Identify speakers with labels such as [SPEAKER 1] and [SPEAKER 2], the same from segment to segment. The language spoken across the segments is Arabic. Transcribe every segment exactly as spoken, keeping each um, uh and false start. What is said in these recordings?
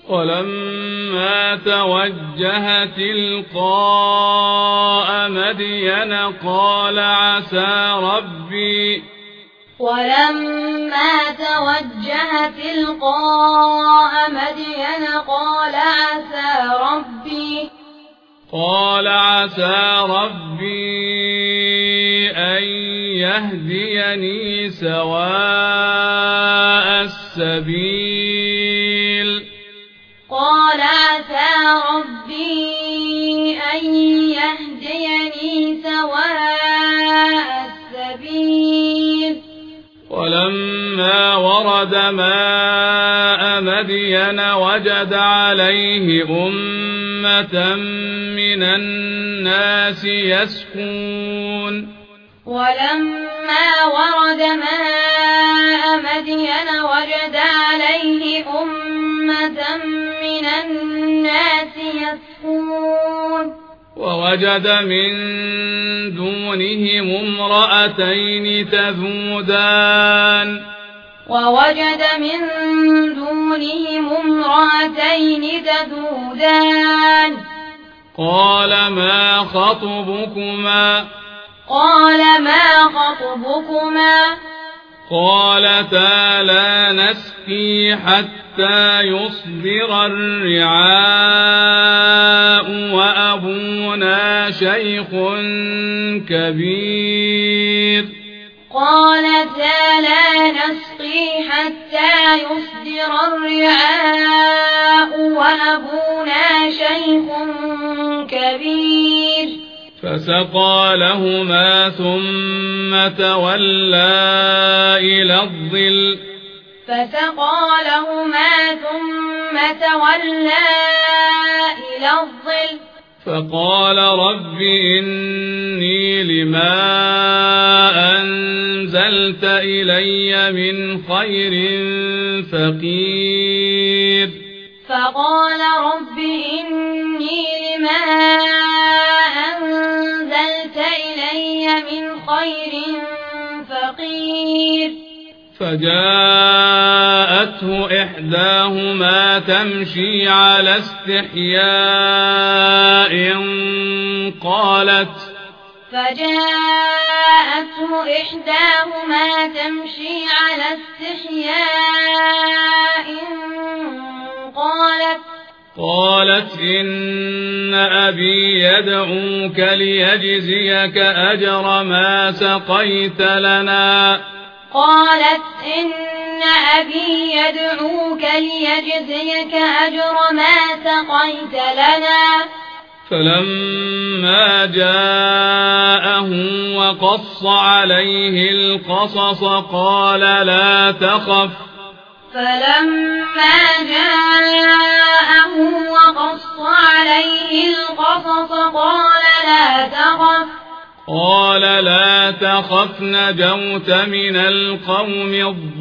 [SPEAKER 1] ولما توجه تلقاء مدين قال عسى ربي
[SPEAKER 2] ولما توجه تلقاء مدين قال عسى ربي
[SPEAKER 1] قال عسى ربي أن يهديني سواء السبيل
[SPEAKER 2] قال عسى ربي أن يهديني سواء السبيل
[SPEAKER 1] ولما ورد ماء مدين وجد عليه أمة من الناس يسقون
[SPEAKER 2] ولما ورد ماء مدين وجد عليه أمة من الناس يسقون
[SPEAKER 1] ووجد من دونهم امرأتين تذودان
[SPEAKER 2] ووجد من دونهم امرأتين تذودان
[SPEAKER 1] قال ما خطبكما
[SPEAKER 2] قال ما خطبكما
[SPEAKER 1] قالتا لا نسقي حتى يصدر الرعاء وأبونا شيخ كبير
[SPEAKER 2] قالتا لا نسقي حتى يصدر الرعاء وأبونا شيخ كبير
[SPEAKER 1] فسقى لهما ثم تولى إلى الظل
[SPEAKER 2] فسقى لهما ثم تولى إلى الظل
[SPEAKER 1] فقال رب إني لما أنزلت إلي من خير فقير
[SPEAKER 2] فقال رب إني لما أنزلت إلي من خير فقير
[SPEAKER 1] فجاءته إحداهما تمشي على استحياء قالت
[SPEAKER 2] فجاءته إحداهما تمشي على استحياء قالت
[SPEAKER 1] قالت إن أبي يدعوك ليجزيك أجر ما سقيت لنا
[SPEAKER 2] قالت إن أبي يدعوك ليجزيك أجر ما سقيت لنا
[SPEAKER 1] فلما جاءه وقص عليه القصص قال لا تخف
[SPEAKER 2] فلما جاءه وقص عليه القصص قال لا تخف
[SPEAKER 1] قال لا تخف نجوت من القوم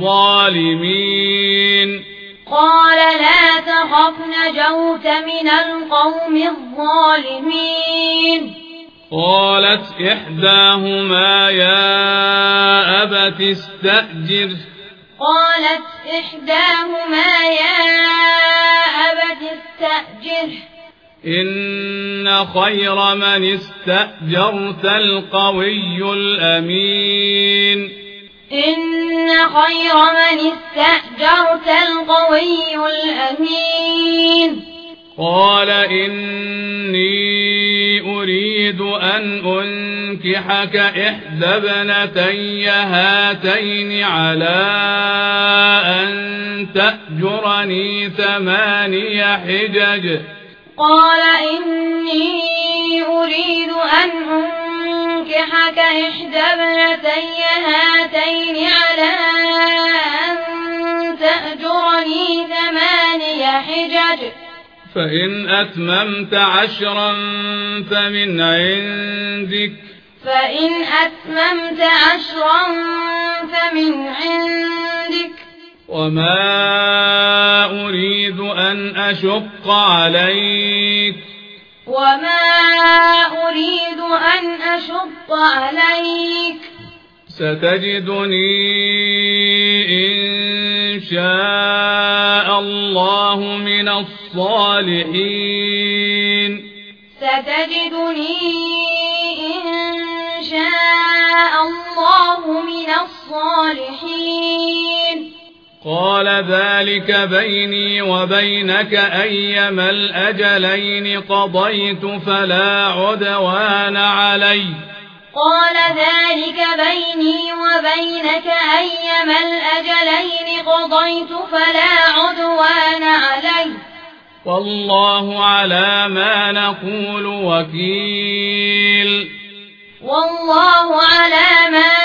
[SPEAKER 1] الظالمين
[SPEAKER 2] قال لا تخف نجوت من القوم الظالمين
[SPEAKER 1] قالت إحداهما يا أبت استأجر
[SPEAKER 2] قالت إحداهما يا أبت استأجر
[SPEAKER 1] إن خير من استأجرت القوي الأمين
[SPEAKER 2] إن خير من استأجرت القوي الأمين
[SPEAKER 1] قال إني أريد أن أنكحك إحدى ابنتي هاتين على أن تأجرني ثماني حجج
[SPEAKER 2] قال إني أريد أن أنكحك إحدى ابنتي هاتين على أن تأجرني ثماني حجج
[SPEAKER 1] فإن أتممت عشرا فمن عندك
[SPEAKER 2] فإن أتممت عشرا فمن عندك
[SPEAKER 1] وما أريد أن أشق عليك
[SPEAKER 2] وما أريد أن أشق عليك
[SPEAKER 1] ستجدني إن شاء الله الله من الصالحين
[SPEAKER 2] ستجدني إن شاء الله من الصالحين
[SPEAKER 1] قال ذلك بيني وبينك أيما الأجلين قضيت فلا عدوان علي
[SPEAKER 2] قال ذلك بيني وبينك أيما الأجلين قضيت فلا عدوان علي
[SPEAKER 1] والله على ما نقول وكيل
[SPEAKER 2] والله على ما